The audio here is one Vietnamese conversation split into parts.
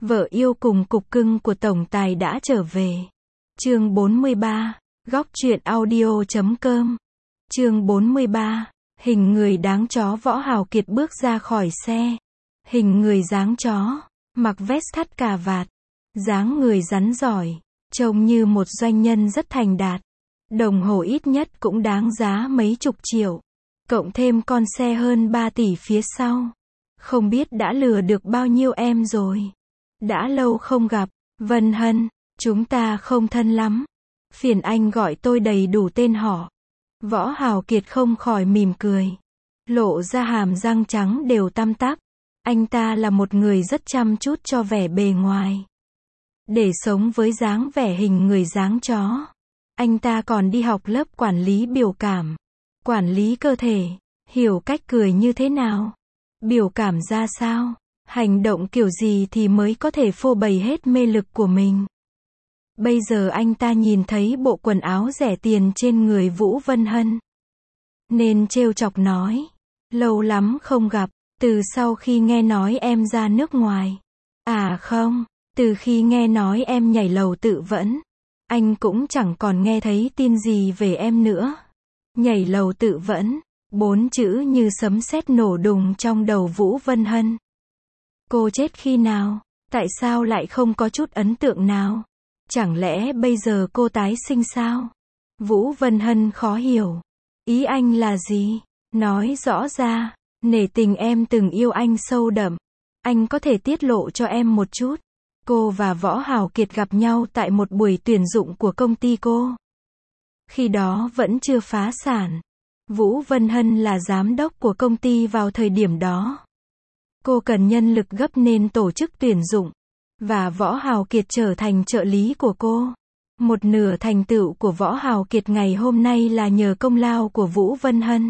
Vợ yêu cùng cục cưng của tổng tài đã trở về. Chương 43, góc truyện audio.com. Chương 43, hình người đáng chó. Võ Hào Kiệt bước ra khỏi xe. Hình người dáng chó, mặc vest thắt cà vạt, dáng người rắn giỏi, trông như một doanh nhân rất thành đạt. Đồng hồ ít nhất cũng đáng giá mấy chục triệu, cộng thêm con xe hơn 3 tỷ phía sau. Không biết đã lừa được bao nhiêu em rồi. Đã lâu không gặp, Vân Hân, chúng ta không thân lắm. Phiền anh gọi tôi đầy đủ tên họ. Võ Hào Kiệt không khỏi mỉm cười, lộ ra hàm răng trắng đều tăm tắp. Anh ta là một người rất chăm chút cho vẻ bề ngoài. Để sống với dáng vẻ hình người dáng chó, anh ta còn đi học lớp quản lý biểu cảm, quản lý cơ thể, hiểu cách cười như thế nào, biểu cảm ra sao, hành động kiểu gì thì mới có thể phô bày hết mê lực của mình. Bây giờ anh ta nhìn thấy bộ quần áo rẻ tiền trên người Vũ Vân Hân, nên trêu chọc nói, lâu lắm không gặp, từ sau khi nghe nói em ra nước ngoài. À không, từ khi nghe nói em nhảy lầu tự vẫn, anh cũng chẳng còn nghe thấy tin gì về em nữa. Nhảy lầu tự vẫn, 4 chữ như sấm sét nổ đùng trong đầu Vũ Vân Hân. Cô chết khi nào? Tại sao lại không có chút ấn tượng nào? Chẳng lẽ bây giờ cô tái sinh sao? Vũ Vân Hân khó hiểu. Ý anh là gì? Nói rõ ra. Nể tình em từng yêu anh sâu đậm. Anh có thể tiết lộ cho em một chút. Cô và Võ Hào Kiệt gặp nhau tại một buổi tuyển dụng của công ty cô. Khi đó vẫn chưa phá sản. Vũ Vân Hân là giám đốc của công ty vào thời điểm đó. Cô cần nhân lực gấp nên tổ chức tuyển dụng. Và Võ Hào Kiệt trở thành trợ lý của cô. Một nửa thành tựu của Võ Hào Kiệt ngày hôm nay là nhờ công lao của Vũ Vân Hân.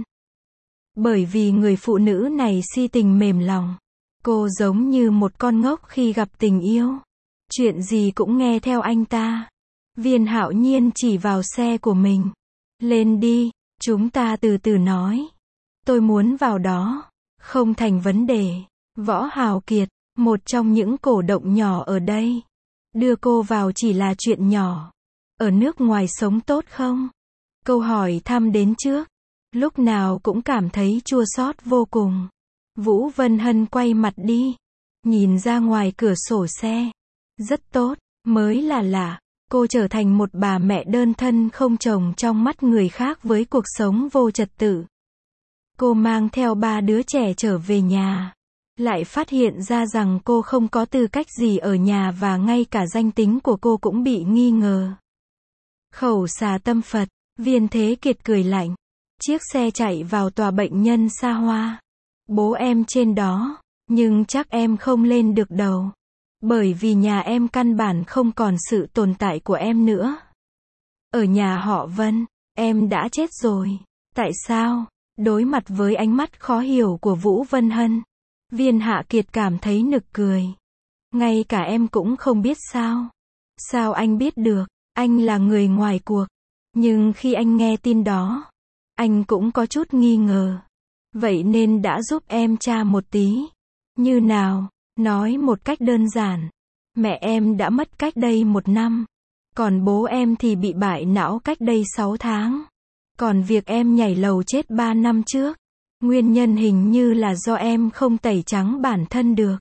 Bởi vì người phụ nữ này si tình mềm lòng. Cô giống như một con ngốc khi gặp tình yêu. Chuyện gì cũng nghe theo anh ta. Viên Hạo Nhiên chỉ vào xe của mình. Lên đi, chúng ta từ từ nói. Tôi muốn vào đó. Không thành vấn đề. Võ Hào Kiệt, một trong những cổ động nhỏ ở đây. Đưa cô vào chỉ là chuyện nhỏ. Ở nước ngoài sống tốt không? Câu hỏi thăm đến trước. Lúc nào cũng cảm thấy chua xót vô cùng. Vũ Vân Hân quay mặt đi. Nhìn ra ngoài cửa sổ xe. Rất tốt, mới là lạ. Cô trở thành một bà mẹ đơn thân không chồng trong mắt người khác với cuộc sống vô trật tự. Cô mang theo 3 đứa trẻ trở về nhà. Lại phát hiện ra rằng cô không có tư cách gì ở nhà và ngay cả danh tính của cô cũng bị nghi ngờ. Khẩu xà tâm Phật, Viên Thế Kiệt cười lạnh. Chiếc xe chạy vào tòa bệnh nhân xa hoa. Bố em trên đó, nhưng chắc em không lên được đâu. Bởi vì nhà em căn bản không còn sự tồn tại của em nữa. Ở nhà họ Vân, em đã chết rồi. Tại sao? Đối mặt với ánh mắt khó hiểu của Vũ Vân Hân, Viên Hạ Kiệt cảm thấy nực cười. Ngay cả em cũng không biết sao? Sao anh biết được? Anh là người ngoài cuộc. Nhưng khi anh nghe tin đó, anh cũng có chút nghi ngờ. Vậy nên đã giúp em tra một tí. Như nào? Nói một cách đơn giản. Mẹ em đã mất cách đây 1 năm. Còn bố em thì bị bại não cách đây 6 tháng. Còn việc em nhảy lầu chết 3 năm trước, nguyên nhân hình như là do em không tẩy trắng bản thân được.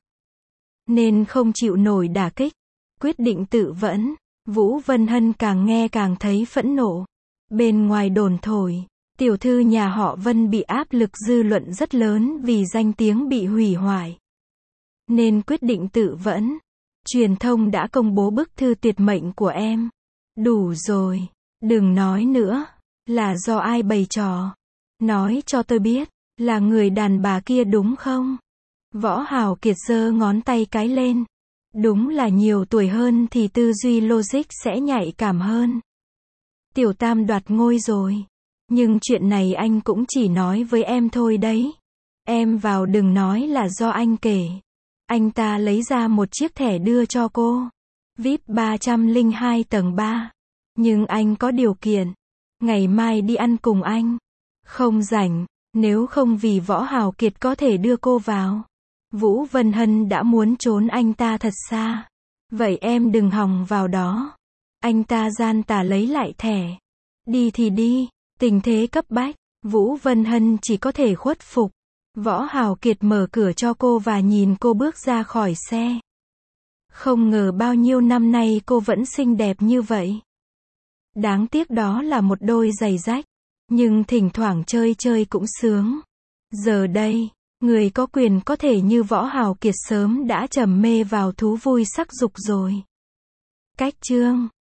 Nên không chịu nổi đả kích. Quyết định tự vẫn. Vũ Vân Hân càng nghe càng thấy phẫn nộ. Bên ngoài đồn thổi, tiểu thư nhà họ Vân bị áp lực dư luận rất lớn vì danh tiếng bị hủy hoại. Nên quyết định tự vẫn. Truyền thông đã công bố bức thư tuyệt mệnh của em. Đủ rồi. Đừng nói nữa. Là do ai bày trò? Nói cho tôi biết. Là người đàn bà kia đúng không? Võ Hào Kiệt giơ ngón tay cái lên. Đúng là nhiều tuổi hơn thì tư duy logic sẽ nhạy cảm hơn. Tiểu Tam đoạt ngôi rồi. Nhưng chuyện này anh cũng chỉ nói với em thôi đấy. Em vào đừng nói là do anh kể. Anh ta lấy ra một chiếc thẻ đưa cho cô. VIP 302 tầng 3. Nhưng anh có điều kiện. Ngày mai đi ăn cùng anh. Không rảnh. Nếu không vì Võ Hào Kiệt có thể đưa cô vào. Vũ Vân Hân đã muốn trốn anh ta thật xa. Vậy em đừng hòng vào đó. Anh ta gian tà lấy lại thẻ. Đi thì đi, tình thế cấp bách, Vũ Vân Hân chỉ có thể khuất phục. Võ Hào Kiệt mở cửa cho cô và nhìn cô bước ra khỏi xe. Không ngờ bao nhiêu năm nay cô vẫn xinh đẹp như vậy. Đáng tiếc đó là một đôi giày rách, nhưng thỉnh thoảng chơi chơi cũng sướng. Giờ đây, người có quyền có thể như Võ Hào Kiệt sớm đã trầm mê vào thú vui sắc dục rồi. Cách chương